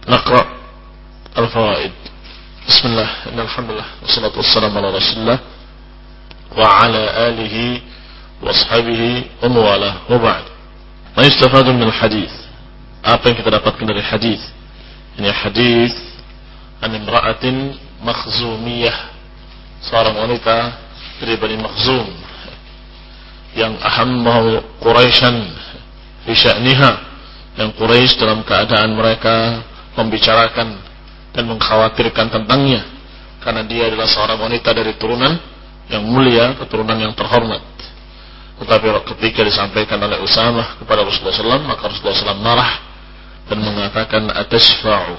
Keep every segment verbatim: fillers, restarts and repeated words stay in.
نقرأ الفوائد. بسم الله إن الحمد لله والصلاة والسلام على رسول الله وعلى آله وأصحابه ومواله وبعد. ما يستفاد من الحديث. Apa yang kita dapatkan dari hadis? Ini hadis an imra'atin makhzumiyah, seorang wanita dari Bani Makhzum yang ahammahu Quraisyan fi sya'niha, yang Quraisy dalam keadaan mereka membicarakan dan mengkhawatirkan tentangnya karena dia adalah seorang wanita dari turunan yang mulia, keturunan yang terhormat. Tetapi ketika disampaikan oleh Usamah kepada Rasulullah sallallahu alaihi wasallam, maka Rasulullah sallallahu alaihi wasallam marah dan mengatakan atashfa'u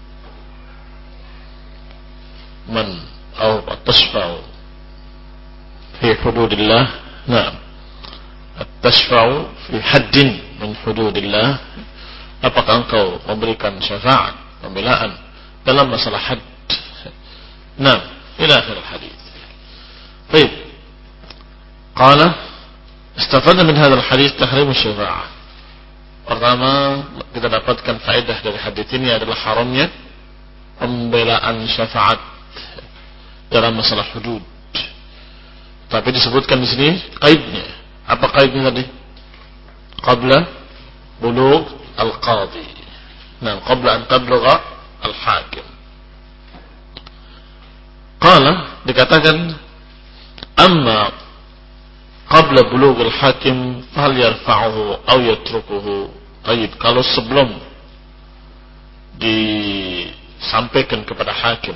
man atau atashfa'u fi hududillah. Nah, atashfa'u fi haddin min hududillah. Apakah engkau memberikan syafaat, pembelaan dalam masalah had? Nah, ila akhir hadis. Baik. Qala istafadna min hadzal hadis tahrim asy-syafa'ah. Pertama, kita dapatkan faedah dari hadis ini adalah haramnya pembelaan syafaat dalam masalah hudud. Tapi disebutkan di sini qaidnya. Apa qaidnya tadi? Qabla bulugh al-qadhi. Nah, qabla an tablugha al-hakim. Qala, dikatakan amma qabla bulugh al-hakim fahal yarfa'uhu aw yatrukuhu. Baik, kalau sebelum disampaikan kepada hakim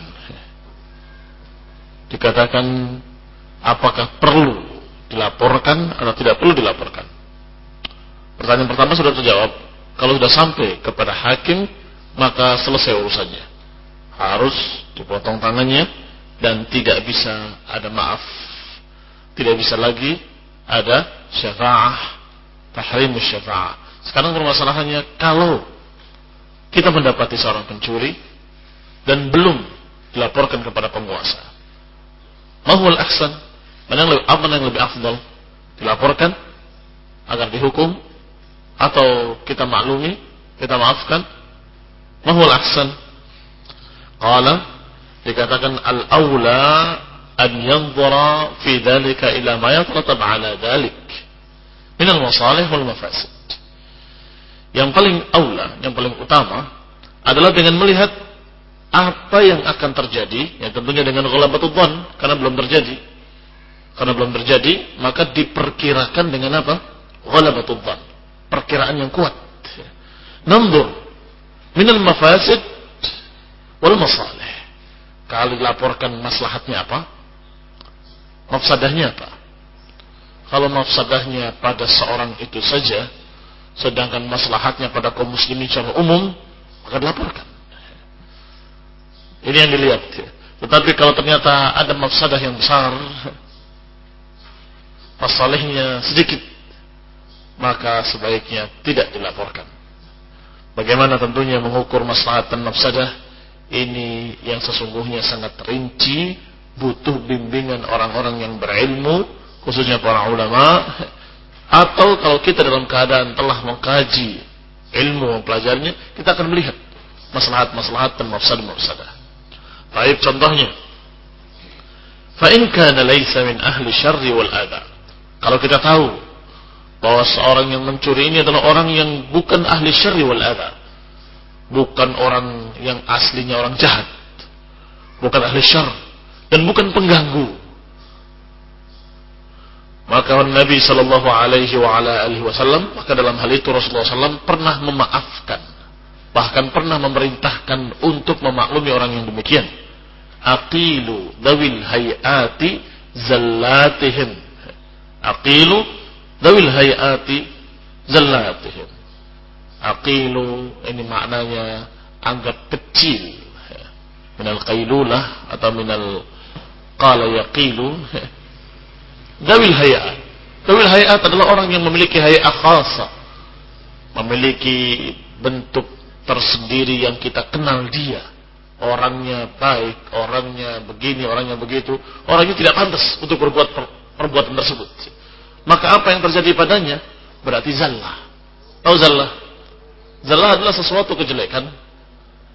dikatakan apakah perlu dilaporkan atau tidak perlu dilaporkan. Pertanyaan pertama sudah terjawab. Kalau sudah sampai kepada hakim, maka selesai urusannya. Harus dipotong tangannya dan tidak bisa ada maaf. Tidak bisa lagi ada syafa'ah, tahrimus syafa'ah. Sekarang permasalahannya, kalau kita mendapati seorang pencuri dan belum dilaporkan kepada penguasa, mahul ahsan, mana yang lebih, apa yang lebih afdal? Dilaporkan agar dihukum atau kita maklumi, kita maafkan? Mahul ahsan. Qala, dikatakan al-awla an yanzura fi dhalika ila ma yatrattab ala dhalik min al-masalih wal mafasid. Yang paling aula, yang paling utama adalah dengan melihat apa yang akan terjadi, yang tentunya dengan ghalabatul dhann, karena belum terjadi. Karena belum terjadi, maka diperkirakan dengan apa? Ghalabatul dhann, perkiraan yang kuat. Nanzur min al-mafasid wal masalih. Kalau dilaporkan maslahatnya apa? Mafsadahnya apa? Kalau mafsadahnya pada seorang itu saja, sedangkan maslahatnya pada kaum muslimin secara umum, maka dilaporkan. Ini yang dilihat. Tetapi kalau ternyata ada mafsadah yang besar, masalahnya sedikit, maka sebaiknya tidak dilaporkan. Bagaimana tentunya mengukur maslahat dan mafsadah? Ini yang sesungguhnya sangat rinci, butuh bimbingan orang-orang yang berilmu, khususnya para ulama. Atau kalau kita dalam keadaan telah mengkaji ilmu, mempelajarinya, kita akan melihat maslahat-maslahat dan mafsadah-mafsadah. Baik, contohnya, fa in kana laysa min ahli syarri wal adha. Kalau kita tahu bahwa seorang yang mencuri ini adalah orang yang bukan ahli syarri wal adha, bukan orang yang aslinya orang jahat, bukan ahli syarr dan bukan pengganggu, maka Nabi sallallahu alaihi wa ala alihi wasallam, maka dalam hal itu Rasulullah sallallahu alaihi wasallam pernah memaafkan, bahkan pernah memerintahkan untuk memaklumi orang yang demikian. Aqilu dawil hayati zallatihim. Aqilu dawil hayati zallatihim. Aqilu ini maknanya anggap kecil. Minal qailulah atau minal qala yaqilu. Dawil hayat. Dawil hayat adalah orang yang memiliki hayat khasa, memiliki bentuk tersendiri yang kita kenal dia. Orangnya baik, orangnya begini, orangnya begitu. Orangnya tidak pantas untuk berbuat per, perbuatan tersebut. Maka apa yang terjadi padanya? Berarti zallah. Tahu zallah? Zallah adalah sesuatu kejelekan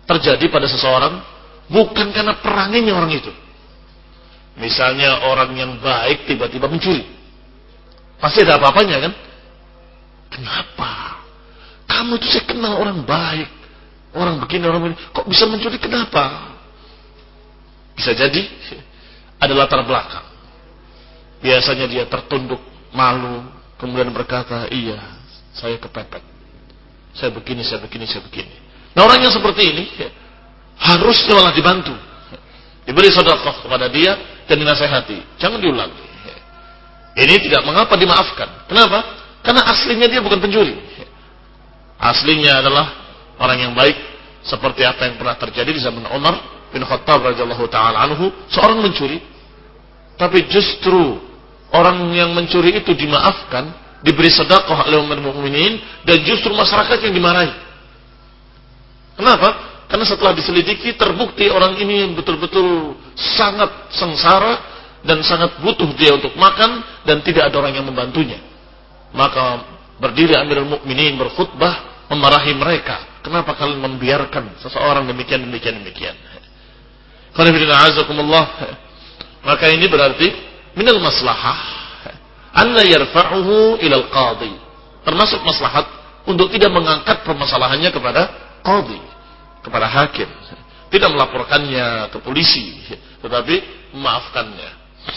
terjadi pada seseorang bukan karena peranginya orang itu. Misalnya orang yang baik tiba-tiba mencuri, pasti ada apa-apanya kan? Kenapa? Kamu itu saya kenal orang baik, orang begini, orang begini, kok bisa mencuri, kenapa? Bisa jadi ada latar belakang. Biasanya dia tertunduk, malu, kemudian berkata, iya, saya kepepet, saya begini, saya begini, saya begini. Nah, orang yang seperti ini harusnya malah dibantu, diberi sedekah kepada dia dan dinasehati, jangan diulangi. Ini tidak mengapa dimaafkan. Kenapa? Karena aslinya dia bukan pencuri. Aslinya adalah orang yang baik, seperti apa yang pernah terjadi di zaman Umar bin Khattab radhiyallahu taala anhu, seorang mencuri, tapi justru orang yang mencuri itu dimaafkan, diberi sedekah oleh umat mukminin, dan justru masyarakat yang dimarahi. Kenapa? Karena setelah diselidiki terbukti orang ini betul-betul sangat sengsara dan sangat butuh dia untuk makan dan tidak ada orang yang membantunya. Maka berdiri Amirul Mukminin berkhutbah memarahi mereka. Kenapa kalian membiarkan seseorang demikian demikian demikian? Maka ini berarti minal maslahah an la yarfa'uhu ila al-qadhi. Termasuk maslahat untuk tidak mengangkat permasalahannya kepada qadhi, kepada hakim. Tidak melaporkannya ke polisi, tetapi memaafkannya.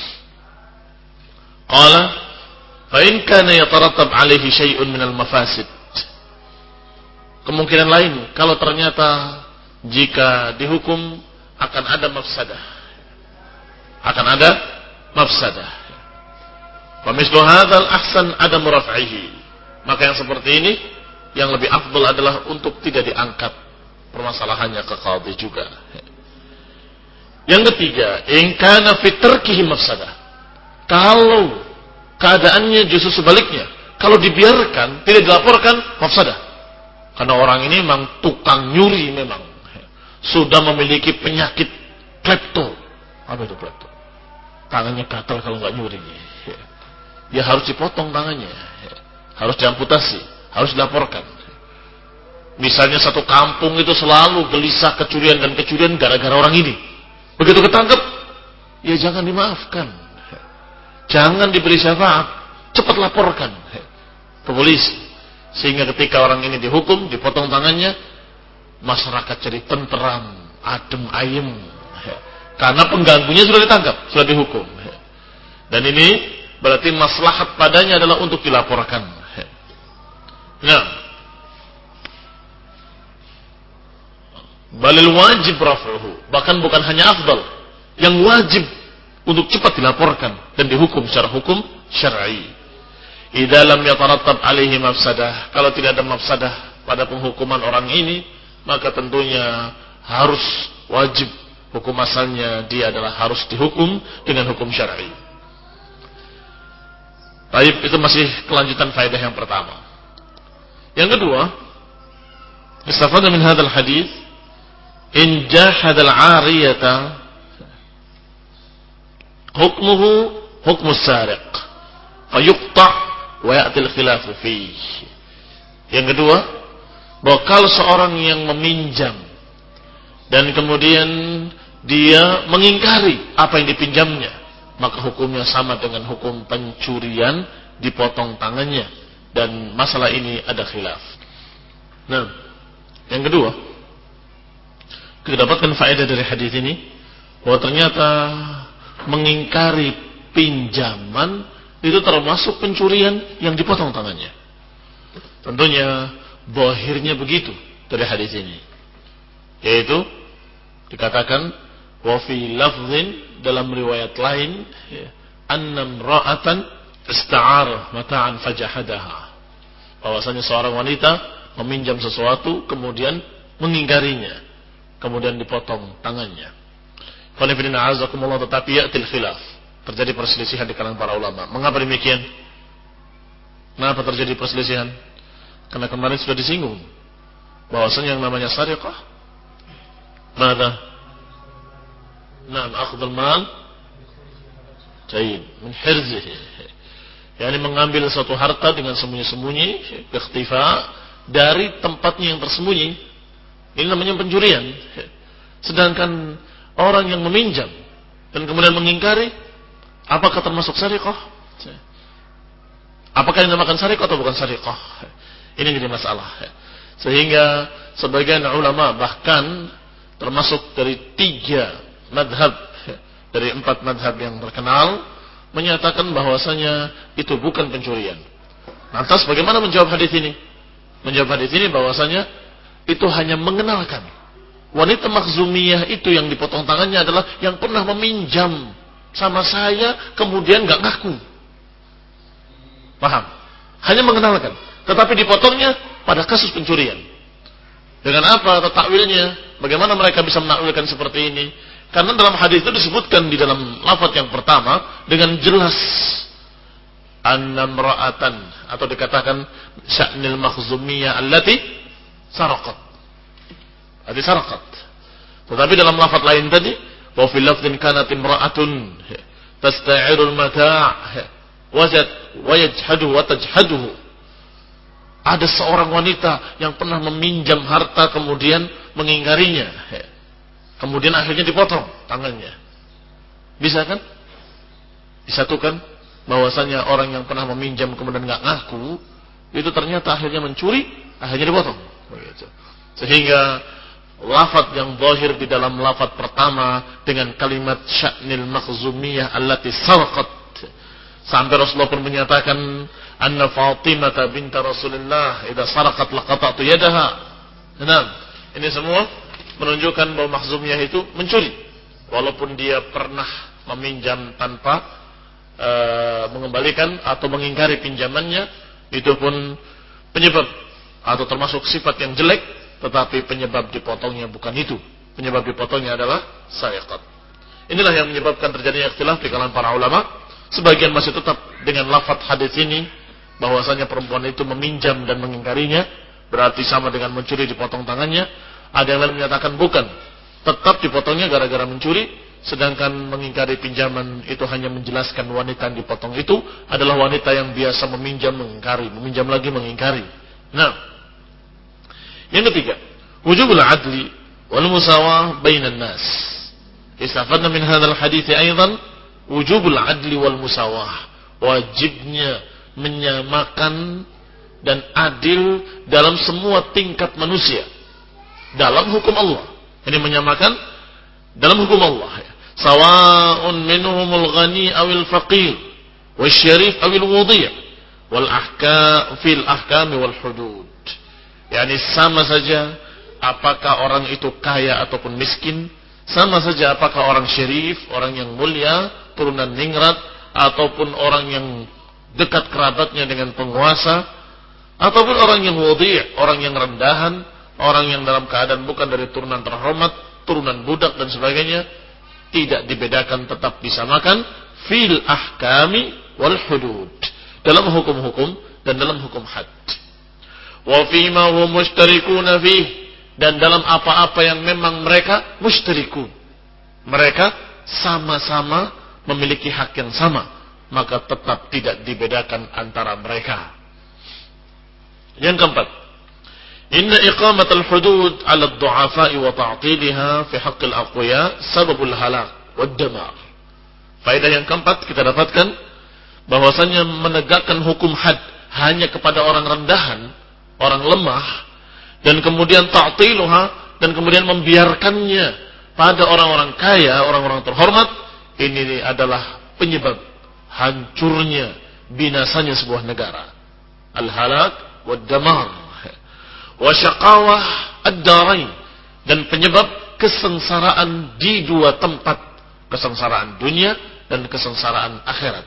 Qala fa in kana yatarattab alaihi syai'un minal mafasid. Kemungkinan lain, kalau ternyata jika dihukum akan ada mafsadah, akan ada mafsadah. Wa mislu hadzal ahsan adam raf'ihi. Maka yang seperti ini yang lebih afdal adalah untuk tidak diangkat permasalahannya ke qadhi juga. Yang ketiga, in kana fi tarkihi mafsadah. Kalau keadaannya justru sebaliknya, kalau dibiarkan, tidak dilaporkan, mafsadah. Karena orang ini memang tukang nyuri, memang sudah memiliki penyakit klepto. Apa itu klepto? Tangannya gatal kalau nggak nyuri. Ya harus dipotong tangannya, harus diamputasi, harus dilaporkan. Misalnya satu kampung itu selalu gelisah kecurian dan kecurian gara-gara orang ini. Begitu ketangkep, ya jangan dimaafkan, jangan diberi syafaat, cepat laporkan ke polisi. Sehingga ketika orang ini dihukum, dipotong tangannya, masyarakat jadi tenteram, adem ayem, karena pengganggunya sudah ditangkap, sudah dihukum. Dan ini berarti maslahat padanya adalah untuk dilaporkan. Nah, balil wajib raf'uhu, bahkan bukan hanya afdal, yang wajib untuk cepat dilaporkan dan dihukum secara hukum syar'i. Idza lam yatarattab alaihi mafsadah, kalau tidak ada mafsadah pada penghukuman orang ini, maka tentunya harus wajib hukum asalnya dia adalah harus dihukum dengan hukum syar'i. Baik, itu masih kelanjutan faedah yang pertama. Yang kedua, istafada min hadzal hadis, in jahada al-'ariyata hukmuhu hukmus sariq fayuqta' wa ya'til khilafu fihi. Yang kedua, bahwa kalau seorang yang meminjam dan kemudian dia mengingkari apa yang dipinjamnya, maka hukumnya sama dengan hukum pencurian, dipotong tangannya, dan masalah ini ada khilaf. Nah, yang kedua, kita dapatkan faedah dari hadis ini bahwa ternyata mengingkari pinjaman itu termasuk pencurian yang dipotong tangannya. Tentunya zahirnya begitu dari hadis ini, yaitu dikatakan wa fi lafzin, dalam riwayat lain, annam ra'atan ista'ar mata'an fajahadaha, bahwasanya seorang wanita meminjam sesuatu kemudian mengingkarinya, kemudian dipotong tangannya. Qul inna a'azakumullah, tetapi ya'til khilaf, terjadi perselisihan di kalangan para ulama. Mengapa demikian? Kenapa terjadi perselisihan? Karena kemarin sudah disinggung bahwasanya yang namanya sariqah, mada? Naam, akhdhul mal jayyid min hirzihi. yakni mengambil suatu harta dengan sembunyi-sembunyi, ikhtifa, dari tempatnya yang tersembunyi. Ini namanya pencurian. Sedangkan orang yang meminjam dan kemudian mengingkari, apakah termasuk sariqah? Apakah yang dinamakan sariqah atau bukan sariqah? Ini jadi masalah. Sehingga sebagian ulama bahkan termasuk dari tiga madhab dari empat madhab yang terkenal menyatakan bahwasanya itu bukan pencurian. Lantas bagaimana menjawab hadis ini? Menjawab hadis ini bahwasanya itu hanya mengenalkan wanita makhzumiyah itu yang dipotong tangannya adalah yang pernah meminjam sama saya kemudian nggak ngaku. Paham? Hanya mengenalkan. Tetapi dipotongnya pada kasus pencurian. Dengan apa takwilnya? Bagaimana mereka bisa menakwilkan seperti ini? Karena dalam hadis itu disebutkan di dalam lafaz yang pertama dengan jelas annamra'atan atau dikatakan sya'nil makhzumiyah allati saraqat. Hadis saraqat. Tetapi dalam lafaz lain tadi wa fil lafdhin kanat imra'atun tasta'irul mata' wajad wa yajhadu wa tajhaduhu. Ada seorang wanita yang pernah meminjam harta kemudian mengingkarinya. Kemudian akhirnya dipotong tangannya. Bisa kan? Disatukan bahwasanya orang yang pernah meminjam kemudian enggak ngaku, itu ternyata akhirnya mencuri, akhirnya dipotong. Begitu. Sehingga lafaz yang zahir di dalam lafaz pertama dengan kalimat sya'nil makhzumiyah allati sarqat, sampai Rasulullah pun menyatakan anna Fatimah binta Rasulullah idza sarqat laqata'tu yadaha. Nah, ini semua menunjukkan bahwa makhzumiyah itu mencuri walaupun dia pernah meminjam tanpa uh, mengembalikan atau mengingkari pinjamannya, itu pun penyebab atau termasuk sifat yang jelek, tetapi penyebab dipotongnya bukan itu. Penyebab dipotongnya adalah sariqat. Inilah yang menyebabkan terjadinya ikhtilaf di kalangan para ulama. Sebagian masih tetap dengan lafaz hadis ini bahwasanya perempuan itu meminjam dan mengingkarinya berarti sama dengan mencuri, dipotong tangannya. Ada yang lain menyatakan bukan, tetap dipotongnya gara-gara mencuri, sedangkan mengingkari pinjaman itu hanya menjelaskan wanita yang dipotong itu adalah wanita yang biasa meminjam mengingkari, meminjam lagi mengingkari. Nah, yang ketiga, wujubul adli wal musawah bainan nas. Istafadna min hadzal hadits aidan wujubul adli wal musawah, wajibnya menyamakan dan adil dalam semua tingkat manusia dalam hukum Allah. Ini menyamakan dalam hukum Allah. Sawa'un minhumul ghani awil faqir, wasyarif awil wudhi' wal ahkam fil ahkam wal hudud. Yani sama saja apakah orang itu kaya ataupun miskin, sama saja apakah orang syarif, orang yang mulia, turunan ningrat, ataupun orang yang dekat kerabatnya dengan penguasa, ataupun orang yang wudhi', orang yang rendahan, orang yang dalam keadaan bukan dari turunan terhormat, turunan budak dan sebagainya, tidak dibedakan, tetap disamakan fil ahkami wal hudud, dalam hukum-hukum dan dalam hukum had. Wa fima hum mushtarikuna fih, dan dalam apa-apa yang memang mereka musyrikun, mereka sama-sama memiliki hak yang sama, maka tetap tidak dibedakan antara mereka. Yang keempat, inna iqamatal hudud 'ala ad-du'afa'i wa ta'tilha fi haqqil aqwiya sababul halak wad damar. Faedah yang keempat kita dapatkan bahwasanya menegakkan hukum had hanya kepada orang rendahan, orang lemah, dan kemudian ta'tiluha, dan kemudian membiarkannya pada orang-orang kaya, orang-orang terhormat, ini adalah penyebab hancurnya, binasanya sebuah negara. Al-halak wad damar wa syaqawah ad-darain, dan penyebab kesengsaraan di dua tempat, kesengsaraan dunia dan kesengsaraan akhirat.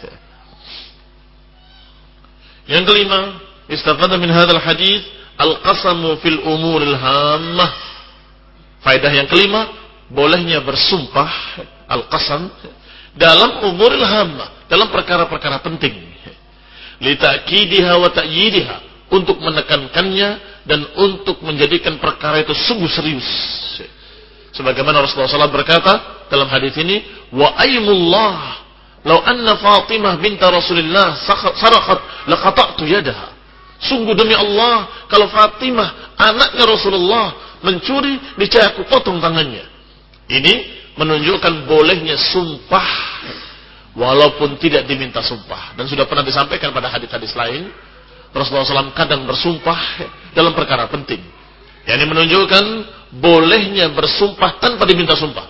Yang kelima, istafada min hadzal hadits al-qasamu fil umuril hammah. Faedah yang kelima, bolehnya bersumpah al-qasam dalam umuril hammah, dalam perkara-perkara penting. Li ta'kidiha wa ta'yidiha, untuk menekankannya dan untuk menjadikan perkara itu sungguh serius. Sebagaimana Rasulullah shallallahu alaihi wasallam berkata dalam hadis ini, wa aymullah law anna Fatimah binta Rasulillah sarqat laqata'tu yadaha. Sungguh demi Allah, kalau Fatimah anaknya Rasulullah mencuri, niscaya aku potong tangannya. Ini menunjukkan bolehnya sumpah walaupun tidak diminta sumpah. Dan sudah pernah disampaikan pada hadis-hadis lain, Rasulullah shallallahu alaihi wasallam kadang bersumpah dalam perkara penting. Yang ini menunjukkan bolehnya bersumpah tanpa diminta sumpah.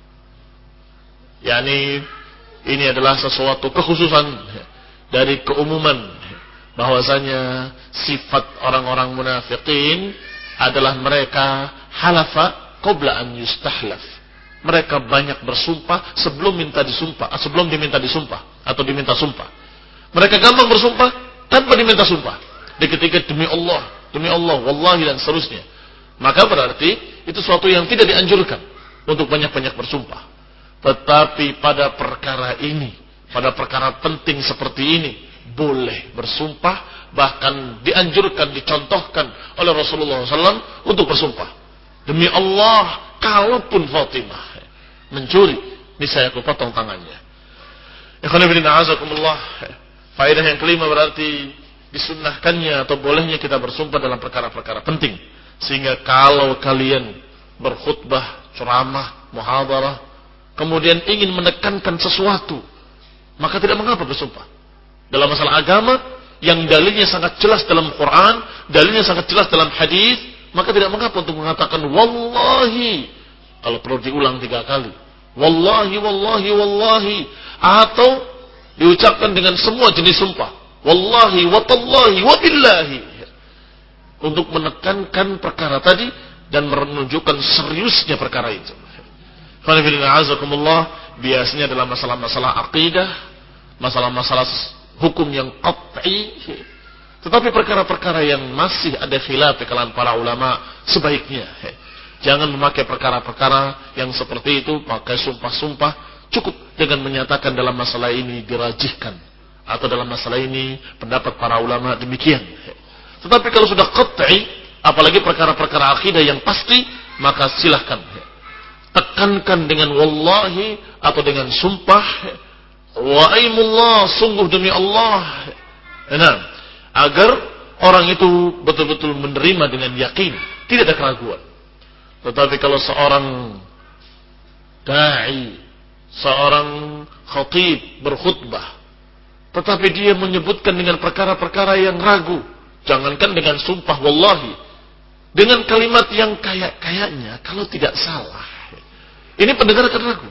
Yani ini adalah sesuatu kekhususan dari keumuman bahwasanya sifat orang-orang munafikin adalah mereka halafa qabla an yustahlaf. Mereka banyak bersumpah sebelum minta disumpah, sebelum diminta disumpah atau diminta sumpah. Mereka gampang bersumpah tanpa diminta sumpah. Di ketika demi Allah, demi Allah, wallahi dan seterusnya. Maka berarti itu sesuatu yang tidak dianjurkan untuk banyak-banyak bersumpah. Tetapi pada perkara ini, pada perkara penting seperti ini, boleh bersumpah, bahkan dianjurkan, dicontohkan oleh Rasulullah shallallahu alaihi wasallam untuk bersumpah. Demi Allah, kalaupun Fatimah mencuri, niscaya aku potong tangannya. Ikhwan fillah, a'azakumullah. Faedah yang kelima berarti disunnahkannya atau bolehnya kita bersumpah dalam perkara-perkara penting. Sehingga kalau kalian berkhutbah, ceramah, muhadarah, kemudian ingin menekankan sesuatu, maka tidak mengapa bersumpah. Dalam masalah agama yang dalilnya sangat jelas dalam Quran, dalilnya sangat jelas dalam hadis, maka tidak mengapa untuk mengatakan wallahi, kalau perlu diulang tiga kali, wallahi, wallahi, wallahi, atau diucapkan dengan semua jenis sumpah, wallahi, watallahi, wabillahi, untuk menekankan perkara tadi dan menunjukkan seriusnya perkara itu. Biasanya dalam masalah-masalah akidah, masalah-masalah hukum yang qat'i, tetapi perkara-perkara yang masih ada khilaf di kalangan para ulama, sebaiknya jangan memakai perkara-perkara yang seperti itu, pakai sumpah-sumpah. Cukup dengan menyatakan dalam masalah ini dirajihkan, atau dalam masalah ini pendapat para ulama demikian. Tetapi kalau sudah qat'i, apalagi perkara-perkara akidah yang pasti, maka silahkan tekankan dengan wallahi atau dengan sumpah, wa aimullah, sungguh demi Allah. Nah, agar orang itu betul-betul menerima dengan yakin, tidak ada keraguan. Tetapi kalau seorang da'i, seorang khatib berkhutbah, tetapi dia menyebutkan dengan perkara-perkara yang ragu, jangankan dengan sumpah wallahi, dengan kalimat yang kayak-kayaknya, kalau tidak salah, ini pendengar akan ragu.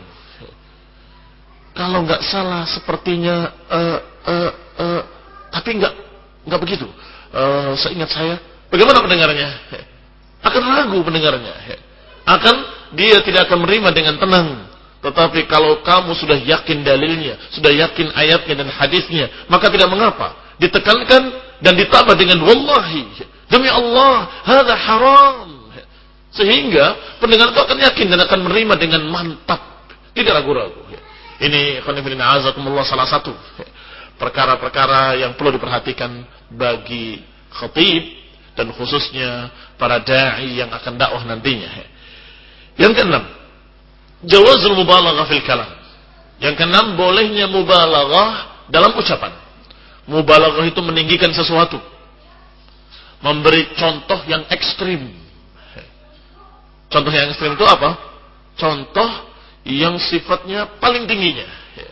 Kalau nggak salah sepertinya, uh, uh, uh, tapi nggak nggak begitu. Uh, seingat saya, bagaimana pendengarnya? Akan ragu pendengarnya. Akan dia tidak akan menerima dengan tenang. Tetapi kalau kamu sudah yakin dalilnya, sudah yakin ayatnya dan hadisnya, maka tidak mengapa ditekankan dan ditambah dengan wallahi, demi Allah, hadza haram. Sehingga pendengar itu akan yakin dan akan menerima dengan mantap, tidak ragu-ragu. Ini khonifidina azakumullah salah satu perkara-perkara yang perlu diperhatikan bagi khatib dan khususnya para da'i yang akan dakwah nantinya. Yang keenam, jawazul mubalaghah fil kalam. Yang keenam, bolehnya mubalaghah dalam ucapan. Mubalaghah itu meninggikan sesuatu, memberi contoh yang ekstrim. Contoh yang ekstrim itu apa? Contoh yang sifatnya paling tingginya.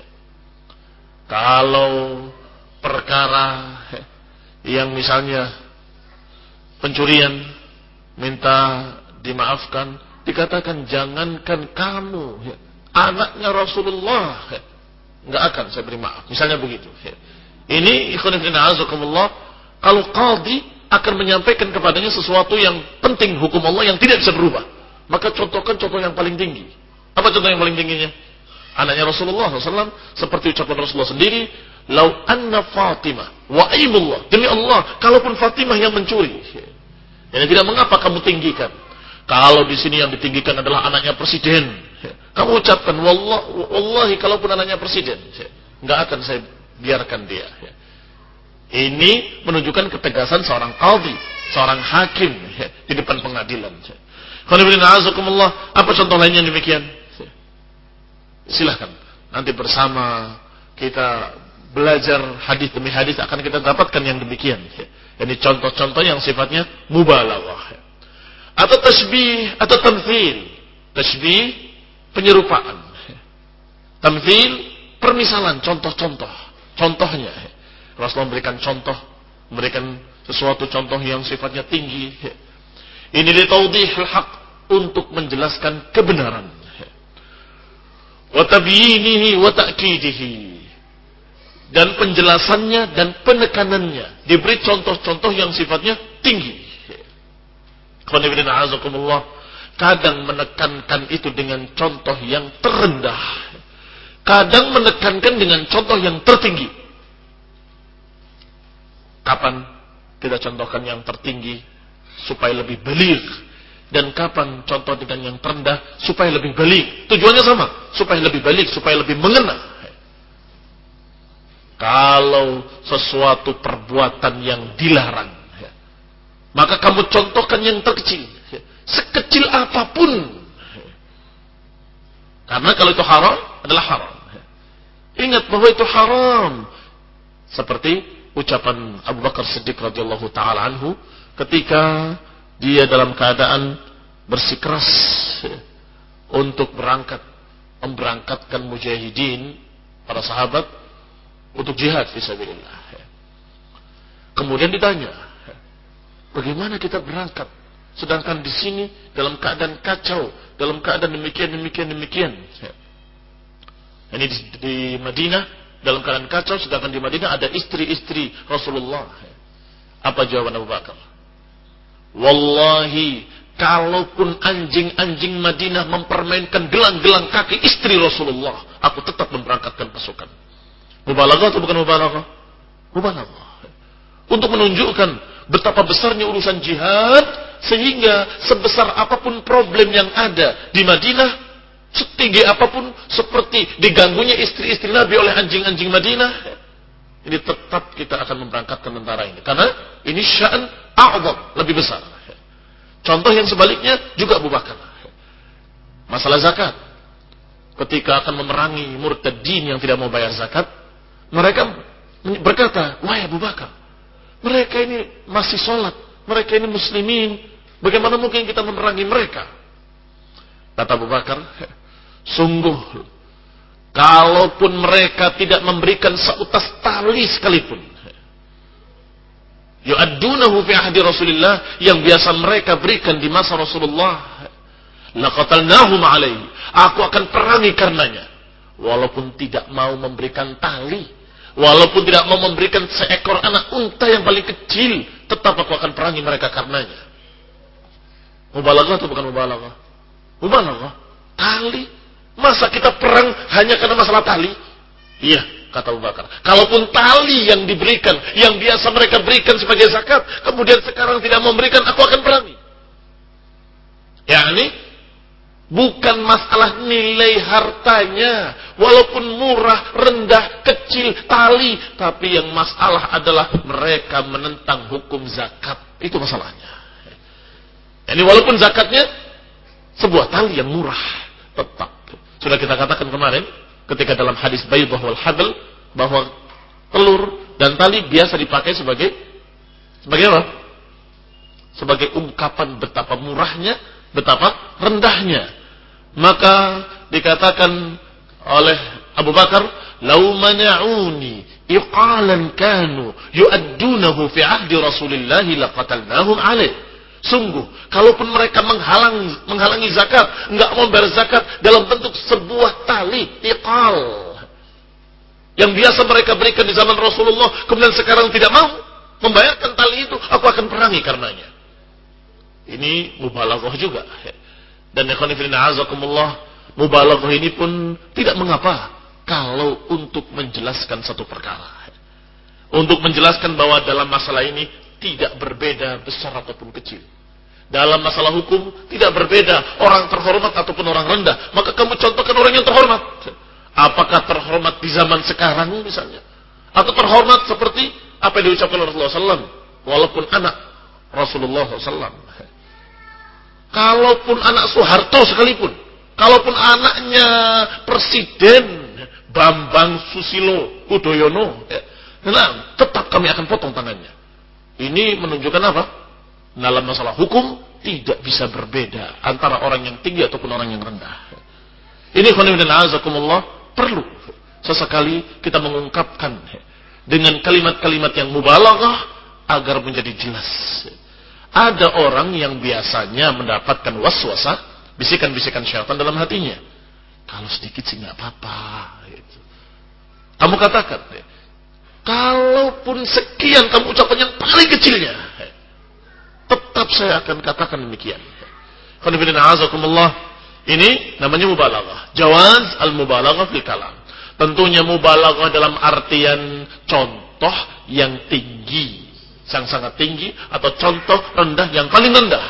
Kalau perkara yang misalnya pencurian, minta dimaafkan, dikatakan jangankan kamu, anaknya Rasulullah, nggak akan saya beri maaf. Misalnya begitu. Ini ikhwan fillah azakumullah, kalau qadhi akan menyampaikan kepadanya sesuatu yang penting hukum Allah yang tidak bisa berubah, maka contohkan contoh yang paling tinggi. Apa contoh yang paling tingginya? Anaknya Rasulullah shallallahu alaihi wasallam, seperti ucapan Rasulullah sendiri, lau anna Fatimah wa aimullah, demi Allah, kalaupun Fatimah yang mencuri, jadi tidak mengapa kamu tinggikan. Kalau di sini yang ditinggikan adalah anaknya presiden, kamu ucapkan wallah, wallahi kalaupun anaknya presiden, nggak akan saya biarkan dia. Ini menunjukkan ketegasan seorang qadhi, seorang hakim di depan pengadilan. Apa contoh lainnya demikian? Silahkan nanti bersama kita belajar hadis demi hadis akan kita dapatkan yang demikian. Ini contoh-contoh yang sifatnya mubalaghah. Atau tasbih, atau tamthil. Tasbih, penyerupaan. Tamthil, permisalan, contoh-contoh. Contohnya, Rasulullah memberikan contoh, memberikan sesuatu contoh yang sifatnya tinggi. Ini litawdihil haq, untuk menjelaskan kebenaran. Wa tabyinihi wa ta'kidihi, dan penjelasannya dan penekanannya diberi contoh-contoh yang sifatnya tinggi. Kadang menekankan itu dengan contoh yang terendah, kadang menekankan dengan contoh yang tertinggi. Kapan kita contohkan yang tertinggi supaya lebih baligh, dan kapan contoh dengan yang terendah supaya lebih baligh? Tujuannya sama, supaya lebih baligh, supaya lebih mengena. Kalau sesuatu perbuatan yang dilarang, maka kamu contohkan yang terkecil, sekecil apapun. Karena kalau itu haram, adalah haram. Ingat bahwa itu haram. Seperti ucapan Abu Bakar Siddiq radhiyallahu taala anhu ketika dia dalam keadaan bersikeras untuk berangkat, memberangkatkan mujahidin, para sahabat, untuk jihad fisabilillah. Kemudian ditanya, bagaimana kita berangkat sedangkan di sini dalam keadaan kacau, dalam keadaan demikian demikian demikian. Ini di, di Madinah dalam keadaan kacau, sedangkan di Madinah ada istri-istri Rasulullah. Apa jawaban Abu Bakar? Wallahi, kalaupun anjing-anjing Madinah mempermainkan gelang-gelang kaki istri Rasulullah, aku tetap memberangkatkan pasukan. Mubalaghah atau bukan mubalaghah? Mubalaghah. Untuk menunjukkan betapa besarnya urusan jihad, sehingga sebesar apapun problem yang ada di Madinah, setinggi apapun, seperti diganggunya istri-istri Nabi oleh anjing-anjing Madinah, ini tetap kita akan memberangkatkan tentara ini. Karena ini sya'an a'zam, lebih besar. Contoh yang sebaliknya juga Abu Bakar. Masalah zakat. Ketika akan memerangi murtadin yang tidak mau bayar zakat, mereka berkata, wahai Abu Bakar, mereka ini masih sholat, mereka ini muslimin, bagaimana mungkin kita memerangi mereka? Kata Abu Bakar, sungguh, kalaupun mereka tidak memberikan seutas tali sekalipun, yu'addunahu fi ahdi Rasulillah, yang biasa mereka berikan di masa Rasulullah, laqatalnahum alaihi, aku akan perangi karenanya. Walaupun tidak mau memberikan tali, walaupun tidak mau memberikan seekor anak unta yang paling kecil, tetap aku akan perangi mereka karenanya. Mubalaghah atau bukan mubalaghah? Mubalaghah. Tali. Masa kita perang hanya karena masalah tali? Iya, kata Abu Bakar. Kalaupun tali yang diberikan, yang biasa mereka berikan sebagai zakat, kemudian sekarang tidak memberikan, aku akan perangi. yakni bukan masalah nilai hartanya, walaupun murah, rendah, kecil, tali, tapi yang masalah adalah mereka menentang hukum zakat. Itu masalahnya. Ini walaupun zakatnya sebuah tali yang murah, tetap. Sudah kita katakan kemarin, ketika dalam hadis Baidah wal Hadl, bahwa telur dan tali biasa dipakai sebagai sebagai apa? Sebagai ungkapan betapa murahnya, betapa rendahnya. Maka dikatakan oleh Abu Bakar, "Lau mana'uni iqalan kanu yu'addunahu fi ahdi Rasulillah laqatalnahum alaih." Sungguh, kalaupun mereka menghalang menghalangi zakat, enggak mau bayar zakat dalam bentuk sebuah tali iqal yang biasa mereka berikan di zaman Rasulullah, kemudian sekarang tidak mau membayarkan tali itu, aku akan perangi karenanya. Ini mubalaghah juga. Dan ikhwan fillah azakumullah, mubalaghah ini pun tidak mengapa kalau untuk menjelaskan satu perkara. Untuk menjelaskan bahwa dalam masalah ini tidak berbeda besar ataupun kecil. Dalam masalah hukum tidak berbeda orang terhormat ataupun orang rendah. Maka kamu contohkan orang yang terhormat. Apakah terhormat di zaman sekarang misalnya? Atau terhormat seperti apa yang diucapkan Rasulullah sallallahu alaihi wasallam, walaupun anak Rasulullah sallallahu alaihi wasallam. Kalaupun anak Soeharto sekalipun, kalaupun anaknya Presiden Bambang Susilo Yudhoyono, ya, nah, tetap kami akan potong tangannya. Ini menunjukkan apa? Dalam masalah hukum tidak bisa berbeda antara orang yang tinggi ataupun orang yang rendah. Ini khonibina azakumullah perlu sesekali kita mengungkapkan dengan kalimat-kalimat yang mubalaghah agar menjadi jelas. Ada orang yang biasanya mendapatkan waswasah, bisikan-bisikan syaitan dalam hatinya. Kalau sedikit sih nggak apa-apa. Gitu. Kamu katakan, kalaupun sekian kamu ucapkan yang paling kecilnya, tetap saya akan katakan demikian. Ini namanya mubalaghah. Jawaz al-mubalaghah fil kalam. Tentunya mubalaghah dalam artian contoh yang tinggi, yang sangat tinggi, atau contoh rendah yang paling rendah.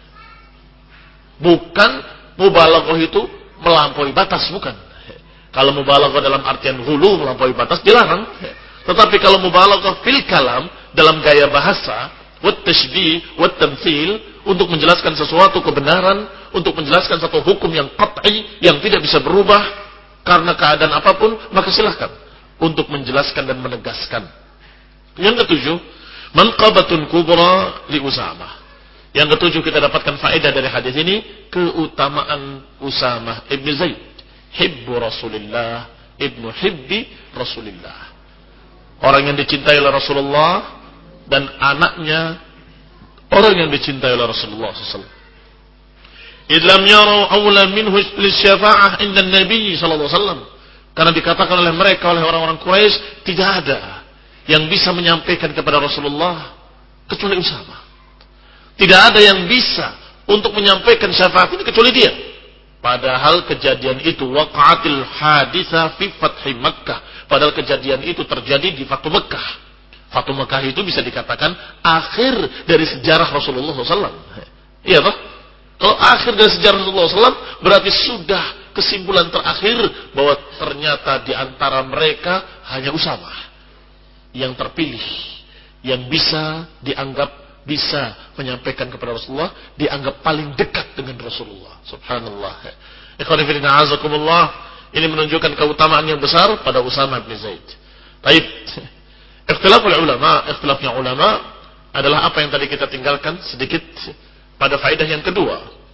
Bukan mubalaghah itu melampaui batas, bukan. Kalau mubalaghah dalam artian hulu, melampaui batas, dilarang. Tetapi kalau mubalaghah fil kalam dalam gaya bahasa, wat tashbih, wat tamtsil, untuk menjelaskan sesuatu kebenaran, untuk menjelaskan satu hukum yang qat'i, yang tidak bisa berubah karena keadaan apapun, maka silahkan untuk menjelaskan dan menegaskan. Yang ketujuh, manqabatun kubra li Usamah. Yang ketujuh kita dapatkan faedah dari hadis ini, keutamaan Usamah ibn Zaid, hibbu Rasulillah, ibnu hibbi Rasulillah. Orang yang dicintai oleh Rasulullah dan anaknya orang yang dicintai oleh Rasulullah sallallahu alaihi wasallam. Idlam yarau awla minhu lisyafa'ah inda Nabi sallallahu alaihi wasallam. Karena dikatakan oleh mereka, oleh orang-orang Quraisy, tidak ada yang bisa menyampaikan kepada Rasulullah kecuali Usama. Tidak ada yang bisa untuk menyampaikan syafaat ini kecuali dia. Padahal kejadian itu waqa'atil haditha fi fathi Makkah. Padahal kejadian itu terjadi di Fatu Makkah. Fatu Makkah itu bisa dikatakan akhir dari sejarah Rasulullah sallallahu alaihi wasallam. Iya toh? Kalau akhir dari sejarah Rasulullah sallallahu alaihi wasallam berarti sudah kesimpulan terakhir bahwa ternyata di antara mereka hanya Usama yang terpilih, yang bisa dianggap bisa menyampaikan kepada Rasulullah, dianggap paling dekat dengan Rasulullah. Subhanallah. Ikhwan fillah azakumullah, ini menunjukkan keutamaan yang besar pada Usama bin Zaid. Baik. Ikhtilaful ulama, ikhtilafnya ulama adalah apa yang tadi kita tinggalkan sedikit pada faedah yang kedua.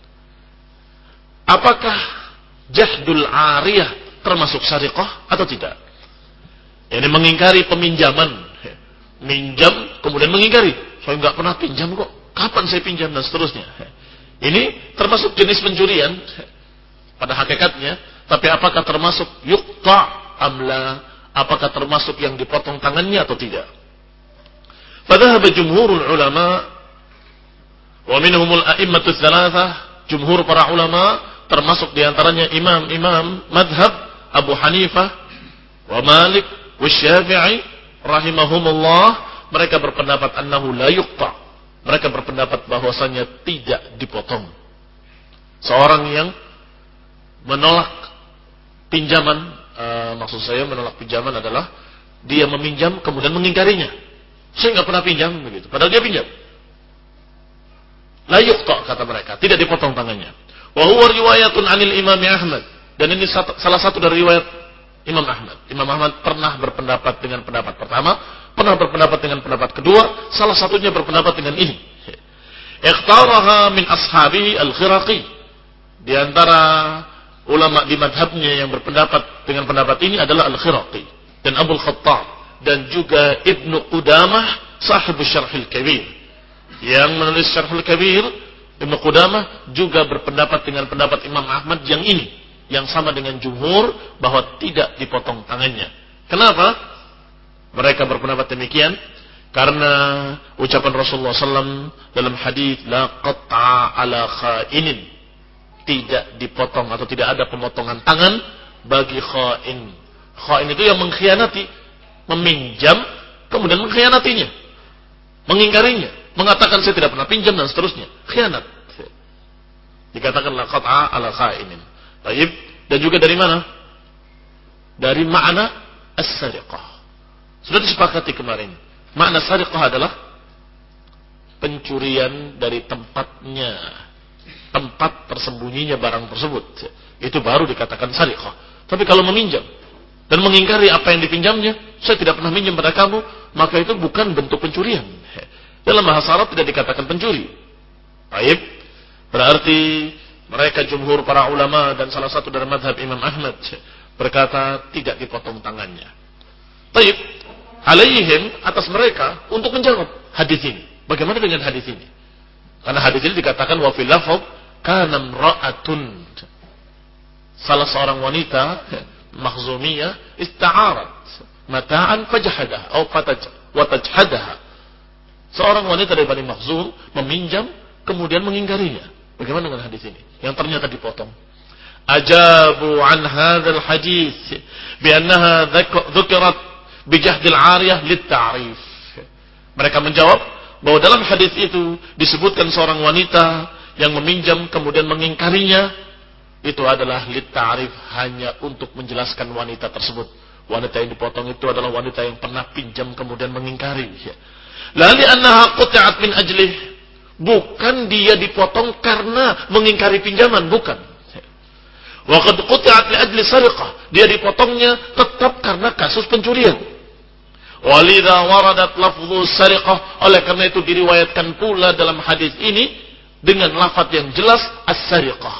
Apakah jahdul ariyah termasuk syariqah atau tidak? Ini mengingkari peminjaman. Minjam kemudian mengingkari. Saya nggak pernah pinjam kok. Kapan saya pinjam dan seterusnya. Ini termasuk jenis pencurian pada hakikatnya. Tapi apakah termasuk yuqta amla? Apakah termasuk yang dipotong tangannya atau tidak? Fadhahaba jumhurul ulama wa minhumul a'immatu tsalatsah, jumhur para ulama termasuk diantaranya imam-imam madhab Abu Hanifah wa Malik wa Syafi'i rahimahumullah, mereka berpendapat annahu la yuqta. Mereka berpendapat bahwasanya tidak dipotong. Seorang yang menolak pinjaman, Uh, maksud saya menolak pinjaman adalah dia meminjam kemudian mengingkarinya. Saya nggak pernah pinjam begitu, padahal dia pinjam. La yuqta kata mereka, tidak dipotong tangannya. Wa huwa riwayatun 'anil Imam Ahmad, dan ini satu, salah satu dari riwayat Imam Ahmad. Imam Ahmad pernah berpendapat dengan pendapat pertama, pernah berpendapat dengan pendapat kedua, salah satunya berpendapat dengan ini. Ikhtaraha min ashabi al-Khiraqi. Di antara ulama di madhabnya yang berpendapat dengan pendapat ini adalah Al-Khiraqi dan Abul Khattab dan juga Ibnu Qudamah sahib Syarhul Kabir. Yang menulis Syarhul Kabir, Ibnu Qudamah juga berpendapat dengan pendapat Imam Ahmad yang ini, yang sama dengan jumhur bahwa tidak dipotong tangannya. Kenapa? Mereka berpendapat demikian karena ucapan Rasulullah sallallahu alaihi wasallam dalam hadis la qat'a ala kha'inin, tidak dipotong atau tidak ada pemotongan tangan bagi khain. Khain itu yang mengkhianati, meminjam kemudian mengkhianatinya, mengingkarinya, mengatakan saya tidak pernah pinjam dan seterusnya. Khianat. Dikatakan la qat'a ala khainin. Baik, dan juga dari mana? Dari makna as-sariqah. Sudah disepakati kemarin. Makna sariqah adalah pencurian dari tempatnya, tempat tersembunyinya barang tersebut. Itu baru dikatakan sariqah. Tapi kalau meminjam dan mengingkari apa yang dipinjamnya, saya tidak pernah minjam pada kamu, maka itu bukan bentuk pencurian. Dalam bahasa Arab tidak dikatakan pencuri. Baik. Berarti mereka jumhur para ulama dan salah satu dari mazhab Imam Ahmad berkata tidak dipotong tangannya. Taib, alaihim atas mereka untuk menjawab hadis ini. Bagaimana dengan hadis ini? Karena hadis ini dikatakan wa fil lafz kana imra'atun. Salah seorang wanita Makhzumiyah ista'arat mata'an fajahadaha atau watajhadaha. Seorang wanita dari Bani Makhzum meminjam kemudian mengingkarinya. Bagaimana dengan hadis ini yang ternyata dipotong? Ajabu an hadzal hadis bi annaha dzukirat bi jahdil 'ariyah lit-ta'rif. Mereka menjawab bahwa dalam hadis itu disebutkan seorang wanita yang meminjam kemudian mengingkarinya, itu adalah lit-ta'rif, hanya untuk menjelaskan wanita tersebut. Wanita yang dipotong itu adalah wanita yang pernah pinjam kemudian mengingkari. Lalu annaha qut'at min ajlih, bukan dia dipotong karena mengingkari pinjaman, bukan. Wa qad qut'at li ajli sariqah, dia dipotongnya tetap karena kasus pencurian. Walidha waradat lafdhu sariqah, oleh karena itu diriwayatkan pula dalam hadis ini dengan lafaz yang jelas as-sariqah.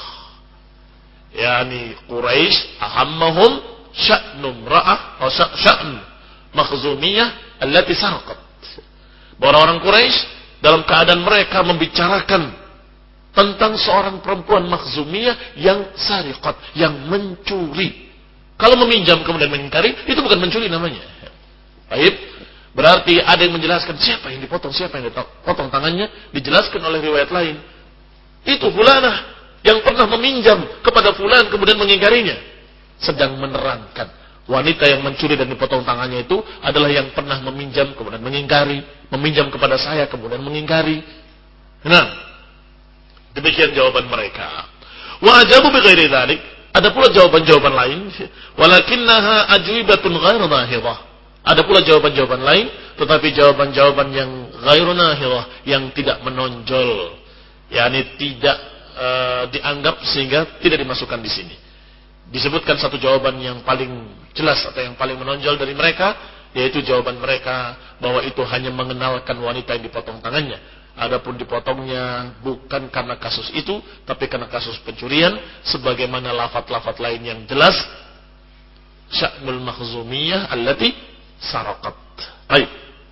Yani Quraisy ahammahum sya'nu imra'ah atau sya'n Makhzumiyah allati sarqat. Orang-orang Quraisy dalam keadaan mereka membicarakan tentang seorang perempuan Makhzumiyah yang sariqat, yang mencuri. Kalau meminjam kemudian mengingkari, itu bukan mencuri namanya. Baik, berarti ada yang menjelaskan siapa yang dipotong, siapa yang dipotong tangannya, dijelaskan oleh riwayat lain. Itu fulanah yang pernah meminjam kepada fulan kemudian mengingkarinya. Sedang menerangkan wanita yang mencuri dan dipotong tangannya itu adalah yang pernah meminjam kemudian mengingkari, meminjam kepada saya kemudian mengingkari. Nah, demikian jawaban mereka. Wa ajabu bi ghairi dzalik, ada pula jawaban-jawaban lain, walakinnaha ajwibatun ghairu nahidah. Ada pula jawaban-jawaban lain, tetapi jawaban-jawaban yang ghairu nahidah, yang tidak menonjol, yakni tidak uh, dianggap sehingga tidak dimasukkan di sini. Disebutkan satu jawaban yang paling jelas atau yang paling menonjol dari mereka, yaitu jawaban mereka bahwa itu hanya mengenalkan wanita yang dipotong tangannya. Adapun dipotongnya bukan karena kasus itu, tapi karena kasus pencurian, sebagaimana lafaz-lafaz lain yang jelas, sya'nul Makhzumiyah allati saraqat. Baik.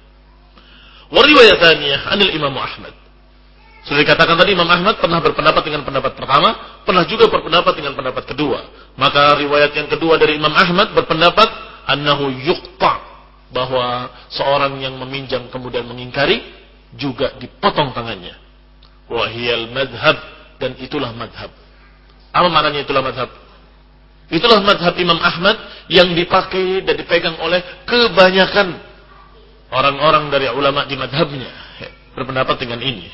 Wa riwayatannya anil Imam Ahmad. Sudah dikatakan tadi Imam Ahmad pernah berpendapat dengan pendapat pertama, pernah juga berpendapat dengan pendapat kedua. Maka riwayat yang kedua dari Imam Ahmad berpendapat annahu yuqta, bahwa seorang yang meminjam kemudian mengingkari juga dipotong tangannya. Wa hiyal madhab, dan itulah madhab. Apa maknanya itulah madhab? Itulah madhab Imam Ahmad yang dipakai dan dipegang oleh kebanyakan orang-orang dari ulama di madhabnya. Berpendapat dengan ini.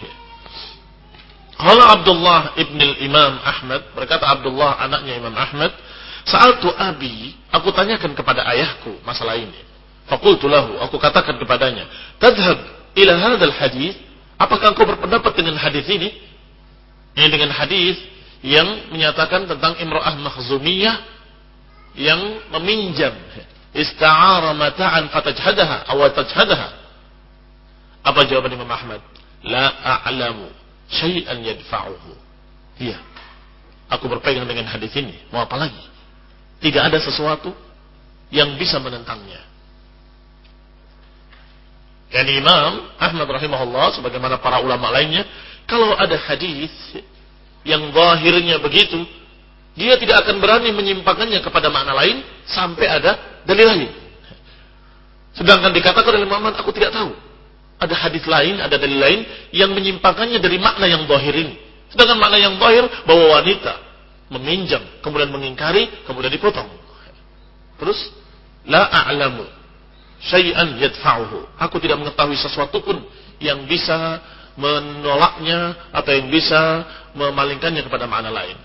Qala Abdullah ibn al-Imam Ahmad, berkata Abdullah anaknya Imam Ahmad, sa'altu abi, aku tanyakan kepada ayahku masalah ini. Faqultu lahu, aku katakan kepadanya, tadhhab ila hadzal hadis, apakah engkau berpendapat dengan hadis ini? Ini dengan hadis yang menyatakan tentang imra'ah Makhzumiyah yang meminjam ista'ara mata'an fatajhadaha aw tajhadaha. Apa jawaban Imam Ahmad? La a'lamu syai'an yadfa'uhu. Iya, aku berpegang dengan hadis ini. Mau apa lagi? Tidak ada sesuatu yang bisa menentangnya. Yani Imam Ahmad rahimahullah, sebagaimana para ulama lainnya, kalau ada hadis yang zahirnya begitu, dia tidak akan berani menyimpangkannya kepada makna lain sampai ada dalil lain. Sedangkan dikatakan oleh Imam Ahmad, aku tidak tahu ada hadis lain, ada dalil lain yang menyimpangkannya dari makna yang zahir ini. Sedangkan makna yang zahir bahwa wanita meminjam, kemudian mengingkari, kemudian dipotong. Terus, la a'lamu syai'an yadfa'uhu. Aku tidak mengetahui sesuatu pun yang bisa menolaknya atau yang bisa memalingkannya kepada makna lain.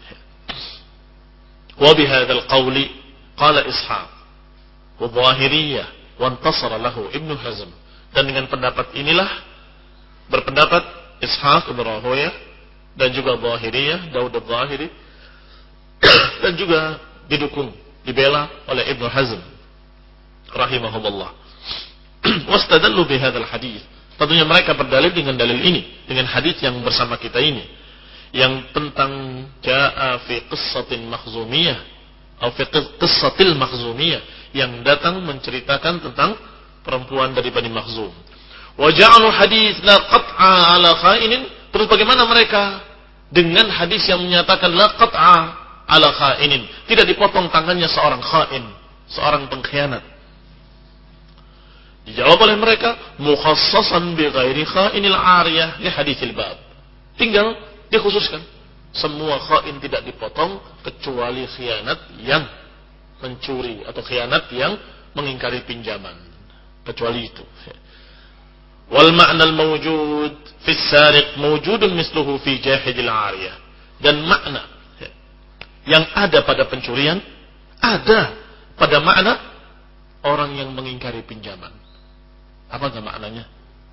Wa bihadzal qawli qala Ishaq wa Dhahiriyah wa intasara lahu Ibnu Hazm. Dan dengan pendapat inilah berpendapat Ishaq bin Rahoyah dan juga Dhahiriyah, Daud al-Dhahiri, dan juga didukung, dibela oleh Ibnu Hazm rahimahullah. Wastadallu bihadzal hadis. Tentunya mereka berdalil dengan dalil ini, dengan hadis yang bersama kita ini, yang tentang jaa fi qissatin makhzumiyah atau fi qissatil makhzumiyah, yang datang menceritakan tentang perempuan dari Bani Makhzum. Wa ja'alu hadits la qat'a ala kha'inin. Terus bagaimana mereka dengan hadis yang menyatakan la qat'a ala kha'inin, tidak dipotong tangannya seorang kha'in, seorang pengkhianat. Dijawab oleh mereka, mukhassasan bi ghairi kha'inil 'ariyah li haditsil bab. Tinggal dikhususkan, semua kha'in tidak dipotong kecuali khianat yang mencuri atau khianat yang mengingkari pinjaman. Kecuali itu. Wal ma'na al-mawjud fi as-sariq mawjudun misluhu fi jahidil 'ariyah. Dan makna yang ada pada pencurian ada pada makna orang yang mengingkari pinjaman. Apa enggak maknanya?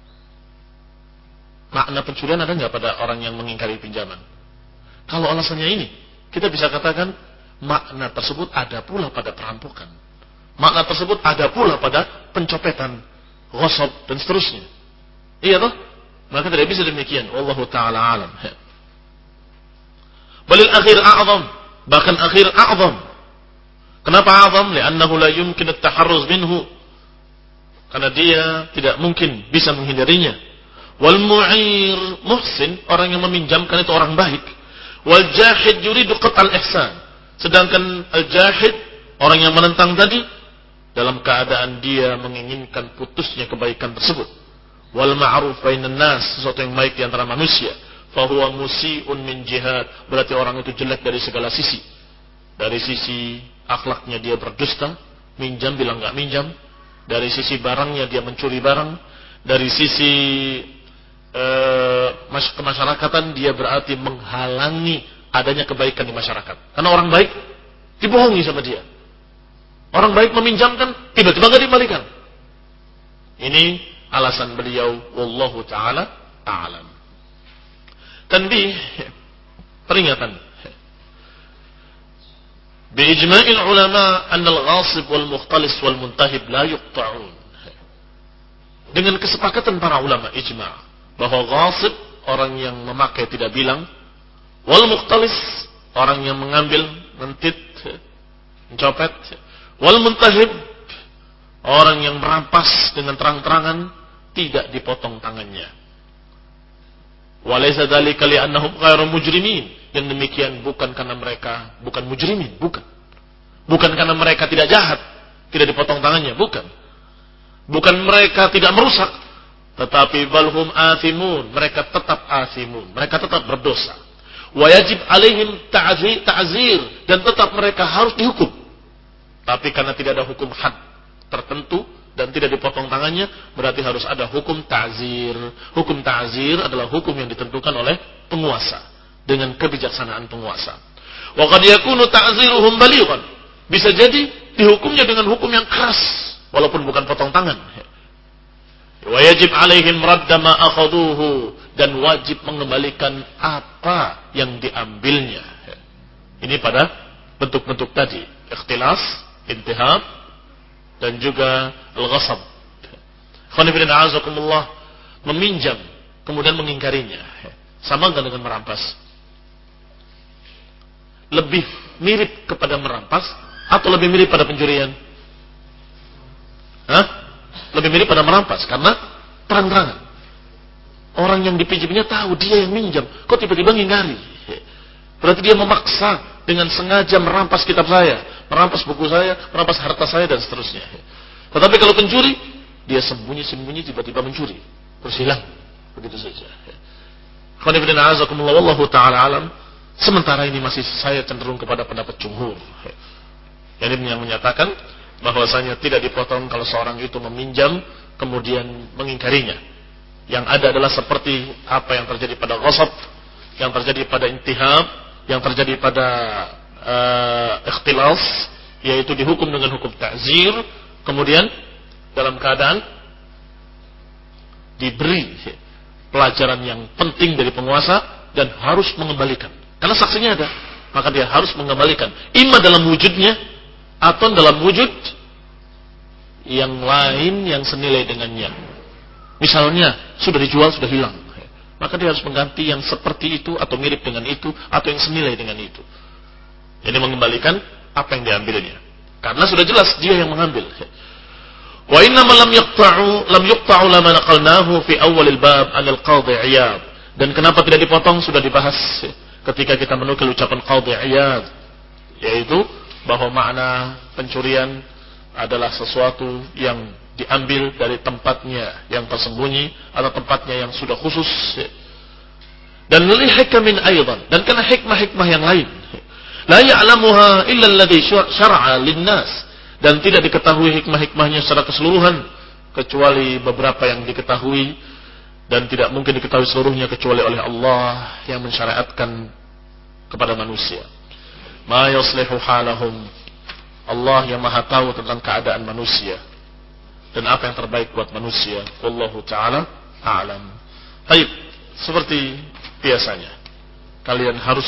Makna pencurian ada enggak pada orang yang mengingkari pinjaman? Kalau alasannya ini, kita bisa katakan makna tersebut ada pula pada perampokan. Makna tersebut ada pula pada pencopetan, ghasab dan seterusnya. Iya toh? Maka tidak bisa demikian. Wallahu ta'ala alam. Balil akhir a'zam, bahkan akhir a'zam. Kenapa a'zam? Li'annahu la yumkin at-taharruz minhu. Karena dia tidak mungkin bisa menghindarinya. Wal mu'ir muhsin, orang yang meminjamkan itu orang baik. Wal jahid yuridu qat'al ihsan. Sedangkan al-jahid, orang yang menentang tadi, dalam keadaan dia menginginkan putusnya kebaikan tersebut. Wal ma'ruf bainan nas, sesuatu yang baik di antara manusia. Fa huwa musii'un min jihad, berarti orang itu jelek dari segala sisi. Dari sisi akhlaknya dia berdusta, minjam bilang enggak minjam. Dari sisi barangnya dia mencuri barang. Dari sisi uh, kemasyarakatan dia berarti menghalangi adanya kebaikan di masyarakat. Karena orang baik dibohongi sama dia. Orang baik meminjamkan, tiba-tiba enggak dikembalikan. Ini alasan beliau, wallahu ta'ala a'lam. Tanbih, peringatan. Biijma'il ulama anna al-ghasib wal mukhtalis wal muntahib la yuqta'un. Dengan kesepakatan para ulama ijma' bahwa ghasib, orang yang memakai tidak bilang, wal mukhtalis, orang yang mengambil, mentit, mencopet, wal muntahib, orang yang merampas dengan terang-terangan, tidak dipotong tangannya. Walaysa dzalika li'annahum ghairu mujrimin. Yang demikian bukan karena mereka bukan mujrimin, bukan. Bukan karena mereka tidak jahat, tidak dipotong tangannya, bukan. Bukan mereka tidak merusak, tetapi balhum athimun, mereka tetap athimun, mereka tetap berdosa. Wa yajib alaihim ta'zir, ta'zir, dan tetap mereka harus dihukum. Tapi karena tidak ada hukum had tertentu dan tidak dipotong tangannya, berarti harus ada hukum ta'zir. Hukum ta'zir adalah hukum yang ditentukan oleh penguasa dengan kebijaksanaan penguasa. Wa qad yakunu ta'ziruhum balighan. Bisa jadi dihukumnya dengan hukum yang keras walaupun bukan potong tangan. Wa yajib alaihim radda ma akhaduhu, dan wajib mengembalikan apa yang diambilnya. Ini pada bentuk-bentuk tadi, ikhtilas, intihab, dan juga al-ghasab. Khonifidin a'azakumullah, meminjam kemudian mengingkarinya. Sama enggak dengan merampas? Lebih mirip kepada merampas atau lebih mirip pada pencurian? Hah? Lebih mirip pada merampas karena terang-terangan. Orang yang dipinjamnya tahu dia yang minjam, kok tiba-tiba ngingkari? Berarti dia memaksa dengan sengaja merampas kitab saya, merampas buku saya, merampas harta saya dan seterusnya. Tetapi kalau pencuri, dia sembunyi-sembunyi tiba-tiba mencuri, terus hilang, begitu saja. Khonifidin a'azakumullah, wallahu ta'ala alam. Sementara ini masih saya cenderung kepada pendapat jumhur, yang menyatakan bahwasanya tidak dipotong kalau seorang itu meminjam kemudian mengingkarinya. Yang ada adalah seperti apa yang terjadi pada ghasab, yang terjadi pada intihab, yang terjadi pada uh, ikhtilas, yaitu dihukum dengan hukum ta'zir, kemudian dalam keadaan diberi pelajaran yang penting dari penguasa dan harus mengembalikan. Karena saksinya ada, maka dia harus mengembalikan. Imma dalam wujudnya atau dalam wujud yang lain yang senilai dengannya. Misalnya sudah dijual, sudah hilang, maka dia harus mengganti yang seperti itu atau mirip dengan itu atau yang senilai dengan itu. Ini mengembalikan apa yang diambilnya. Karena sudah jelas dia yang mengambil. Wa inna ma lam yaqta'u lam yuqta'u lama naqalnahu fi awwalil bab anil Qadhi Iyad. Dan kenapa tidak dipotong sudah dibahas ketika kita menukil ucapan Qadhi Iyad, yaitu bahwa makna pencurian adalah sesuatu yang diambil dari tempatnya yang tersembunyi atau tempatnya yang sudah khusus. Dan li hikamin aidan, dan karena hikmah-hikmah yang lain. La ya'lamuha illa alladhi syara'a lin-nas, dan tidak diketahui hikmah-hikmahnya secara keseluruhan kecuali beberapa yang diketahui, dan tidak mungkin diketahui seluruhnya kecuali oleh Allah yang mensyariatkan kepada manusia. Ma yuslihu halahum, Allah yang maha tahu tentang keadaan manusia dan apa yang terbaik buat manusia. Wallahu ta'ala a'lam. Baik, seperti biasanya kalian harus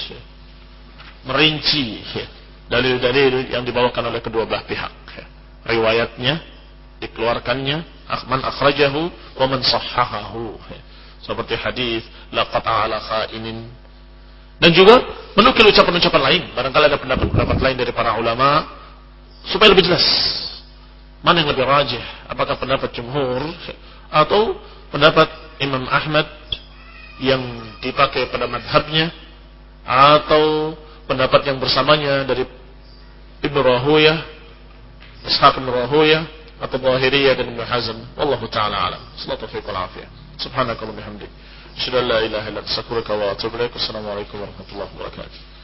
merinci dalil-dalil yang dibawakan oleh kedua belah pihak, riwayatnya, dikeluarkannya, man akhrajahu wa man sahhahahu, seperti hadis laqad ala kha'inin, dan juga menukil ucapan-ucapan lain. Barangkali ada pendapat-pendapat lain dari para ulama supaya lebih jelas mana yang lebih rajih, apakah pendapat jumhur atau pendapat Imam Ahmad yang dipakai pada madhabnya, atau pendapat yang bersamanya dari Ibnu Rahuyah, Ishaq Ibnu Rahuyah, atau Zahiriyah dan Ibnu Hazm. Wallahu ta'ala alam. Sallallahu alaihi wa sallam. Subhanakallahumma bihamdik, asyhadu an la ilaha illa anta, astaghfiruka wa atubu ilaik. Assalamualaikum warahmatullahi wabarakatuh.